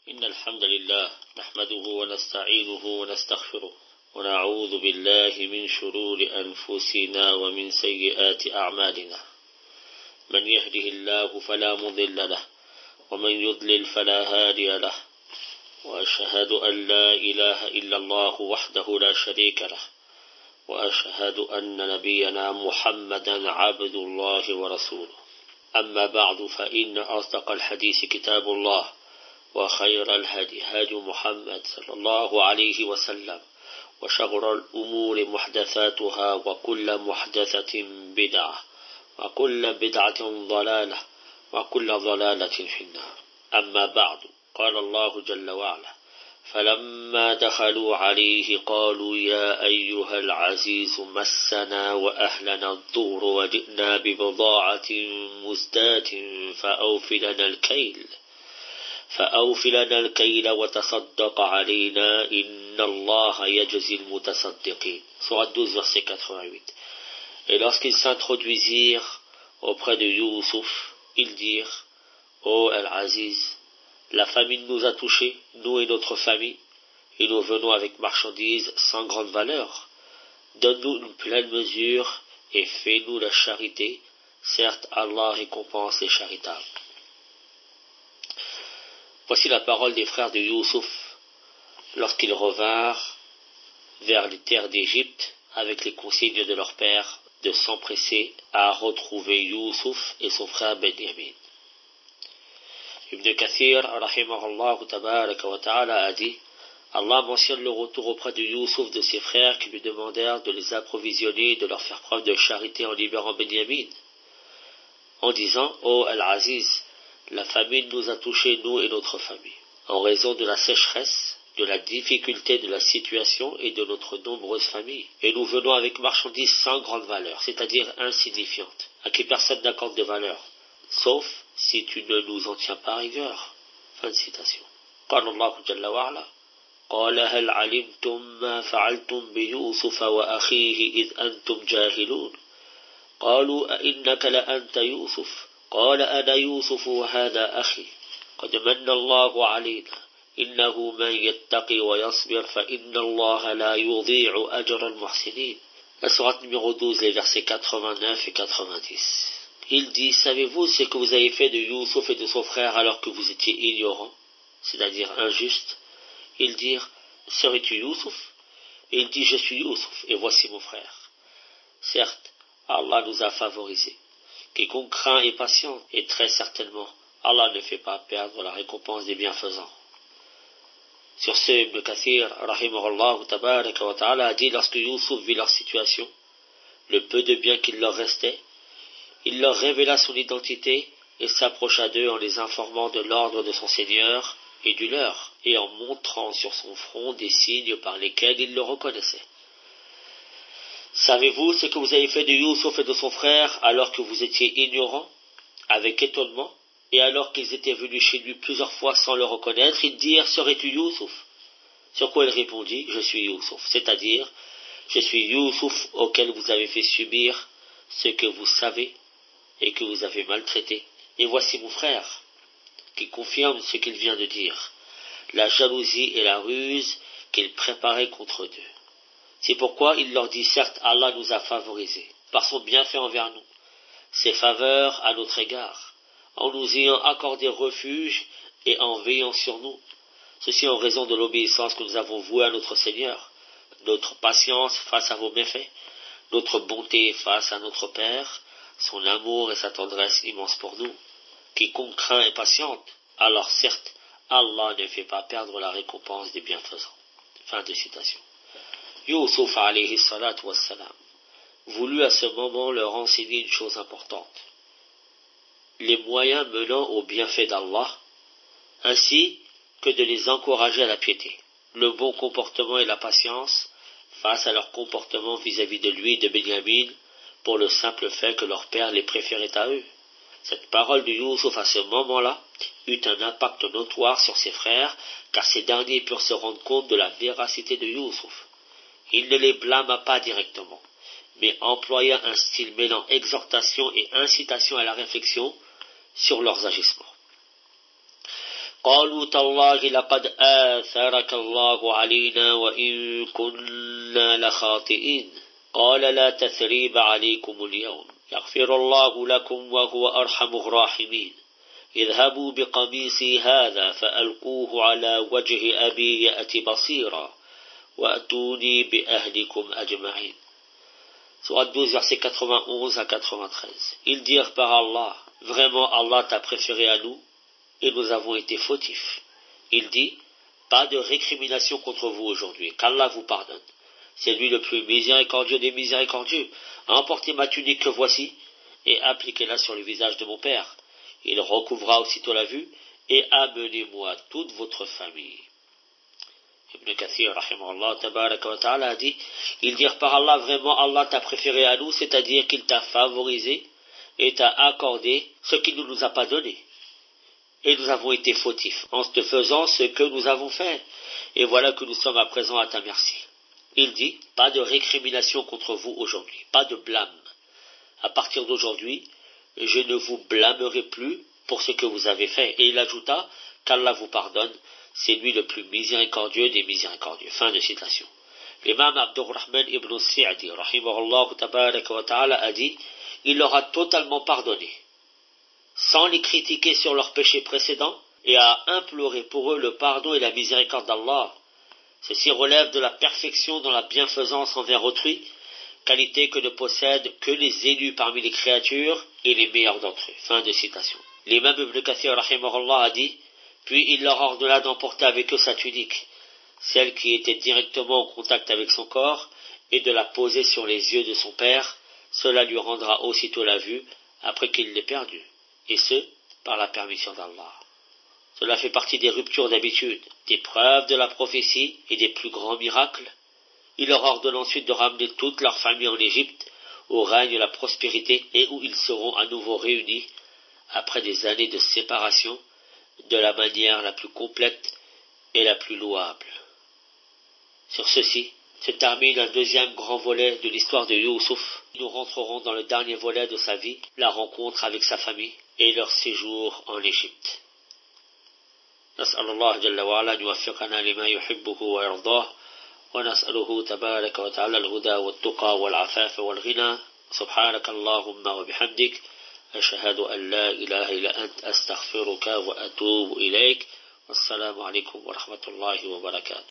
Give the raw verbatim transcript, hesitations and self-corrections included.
إن الحمد لله نحمده ونستعينه ونستغفره ونعوذ بالله من شرور أنفسنا ومن سيئات أعمالنا من يهده الله فلا مضل له ومن يضلل فلا هادي له وأشهد أن لا إله إلا الله وحده لا شريك له وأشهد أن نبينا محمدا عبد الله ورسوله أما بعد فإن أصدق الحديث كتاب الله وخير الهدي هدي محمد صلى الله عليه وسلم وشر الأمور محدثاتها وكل محدثة بدعة وكل بدعة ضلالة وكل ضلالة في النار. أما بعد قال الله جل وعلا فلما دخلوا عليه قالوا يا أيها العزيز مسنا وأهلنا الضر وجئنا ببضاعة مزداة فأوف لنا الكيل فأوف لنا الكيل وتصدق علينا إن الله يجزي المتصدقين. Sourate douze, verset quatre-vingt-huit. Et lorsqu'ils s'introduisirent auprès de Youssouf, ils dirent: Ô Al-Aziz, la famine nous a touchés, nous et notre famille, et nous venons avec marchandises sans grande valeur. Donne-nous une pleine mesure et fais-nous la charité. Certes, Allah récompense les charitables. Voici la parole des frères de Youssouf lorsqu'ils revinrent vers les terres d'Égypte avec les consignes de leur père de s'empresser à retrouver Youssouf et son frère Benyamin. Ibn Kathir, rahimahullah tabaraka wa ta'ala, a dit: Allah mentionne le retour auprès de Youssouf de ses frères qui lui demandèrent de les approvisionner et de leur faire preuve de charité en libérant Benyamin, en disant: Ô Al-Aziz, la famine nous a touchés, nous et notre famille, en raison de la sécheresse, de la difficulté de la situation et de notre nombreuse famille. Et nous venons avec marchandises sans grande valeur, c'est-à-dire insignifiantes, à qui personne n'accorde de valeur, sauf si tu ne nous en tiens pas rigueur. Fin de citation. قال الله جل وعلا قال هل علمتم ما فعلتم بيوسف وأخيه إذ أنتم جاهلون قالوا أئنك لأنت يوسف قال أنا يوسف وهذا أخي قد من الله علينا إنه من يتقي ويصبر فإن الله لا يضيع أجر المحسنين. La sourate numéro douze, les versets quatre-vingt-neuf et quatre-vingt-dix. Il dit: savez-vous ce que vous avez fait de Youssouf et de son frère alors que vous étiez ignorants, c'est-à-dire injustes? Ils dirent: serais-tu Youssouf? Et il dit: je suis Youssouf et voici mon frère. Certes, Allah nous a favorisés. Quiconque craint et patient, et très certainement, Allah ne fait pas perdre la récompense des bienfaisants. Sur ce, Ibn Kathir, rahimahullah tabaraka wa ta'ala, a dit: lorsque Youssouf vit leur situation, le peu de bien qu'il leur restait, il leur révéla son identité et s'approcha d'eux en les informant de l'ordre de son Seigneur et du leur, et en montrant sur son front des signes par lesquels ils le reconnaissaient. Savez-vous ce que vous avez fait de Youssouf et de son frère alors que vous étiez ignorants? Avec étonnement, et alors qu'ils étaient venus chez lui plusieurs fois sans le reconnaître, ils dirent: serais-tu Youssouf? Sur quoi il répondit: je suis Youssouf, c'est-à-dire je suis Youssouf auquel vous avez fait subir ce que vous savez et que vous avez maltraité. Et voici mon frère, qui confirme ce qu'il vient de dire, la jalousie et la ruse qu'il préparait contre eux. C'est pourquoi il leur dit: certes, Allah nous a favorisés par son bienfait envers nous, ses faveurs à notre égard, en nous ayant accordé refuge et en veillant sur nous. Ceci en raison de l'obéissance que nous avons vouée à notre Seigneur, notre patience face à vos méfaits, notre bonté face à notre Père, son amour et sa tendresse immense pour nous. Quiconque craint et patiente, alors certes, Allah ne fait pas perdre la récompense des bienfaisants. Fin de citation. Youssouf alayhi salatu wassalam voulut à ce moment leur enseigner une chose importante: les moyens menant au bienfait d'Allah, ainsi que de les encourager à la piété, le bon comportement et la patience face à leur comportement vis-à-vis de lui et de Benyamin, pour le simple fait que leur père les préférait à eux. Cette parole de Youssouf à ce moment-là eut un impact notoire sur ses frères, car ces derniers purent se rendre compte de la véracité de Youssouf. Il ne les blâma pas directement, mais employa un style mêlant exhortation et incitation à la réflexion sur leurs agissements. قالوا تالله لقد آثرك الله علينا وإن كنا لخاطئين قال لا تثريب عليكم اليوم يغفر الله لكم وهو أرحم الراحمين اذهبوا بقميصي هذا فألقوه على وجه أبي يأت بصيرا وأتوني بأهلكم أجمعين. Surat douze, versets quatre-vingt-onze à quatre-vingt-treize. Ils dirent par Allah, vraiment Allah t'a préféré à nous, et nous avons été fautifs. Il dit, pas de récrimination contre vous aujourd'hui, qu'Allah vous pardonne. C'est lui le plus miséricordieux des miséricordieux. Emportez ma tunique que voici, et appliquez-la sur le visage de mon père. Il recouvra aussitôt la vue, et amenez-moi toute votre famille. Ibn Kathir, rahimahullah, tabaraka wa ta'ala, a dit, ils dirent par Allah, vraiment Allah t'a préféré à nous, c'est-à-dire qu'il t'a favorisé et t'a accordé ce qu'il ne nous a pas donné. Et nous avons été fautifs en te faisant ce que nous avons fait. Et voilà que nous sommes à présent à ta merci. Il dit, pas de récrimination contre vous aujourd'hui, pas de blâme. À partir d'aujourd'hui, je ne vous blâmerai plus pour ce que vous avez fait. Et il ajouta, qu'Allah vous pardonne, c'est lui le plus miséricordieux des miséricordieux. Fin de citation. L'imam Abdurrahman ibn Sa'di, rahimahullah tabaraka wa ta'ala, a dit, il leur a totalement pardonné, sans les critiquer sur leurs péchés précédents, et a imploré pour eux le pardon et la miséricorde d'Allah. Ceci relève de la perfection dans la bienfaisance envers autrui, qualité que ne possèdent que les élus parmi les créatures et les meilleurs d'entre eux. Fin de citation. L'imam Ibn Kathir, rahimahullah, a dit, puis il leur ordonna d'emporter avec eux sa tunique, celle qui était directement en contact avec son corps, et de la poser sur les yeux de son père. Cela lui rendra aussitôt la vue, après qu'il l'ait perdue, et ce, par la permission d'Allah. Cela fait partie des ruptures d'habitude, des preuves de la prophétie et des plus grands miracles. Il leur ordonne ensuite de ramener toute leur famille en Égypte, où règne la prospérité et où ils seront à nouveau réunis, après des années de séparation, de la manière la plus complète et la plus louable. Sur ceci se termine un deuxième grand volet de l'histoire de Youssouf. Nous rentrerons dans le dernier volet de sa vie, la rencontre avec sa famille et leur séjour en Égypte. نسأل الله جل وعلا أن يوفقنا لما يحبه ويرضاه ونسأله تبارك وتعالى الهدى والتقى والعفاف والغنى سبحانك اللهم وبحمدك أشهد أن لا إله إلا أنت أستغفرك وأتوب إليك والسلام عليكم ورحمة الله وبركاته.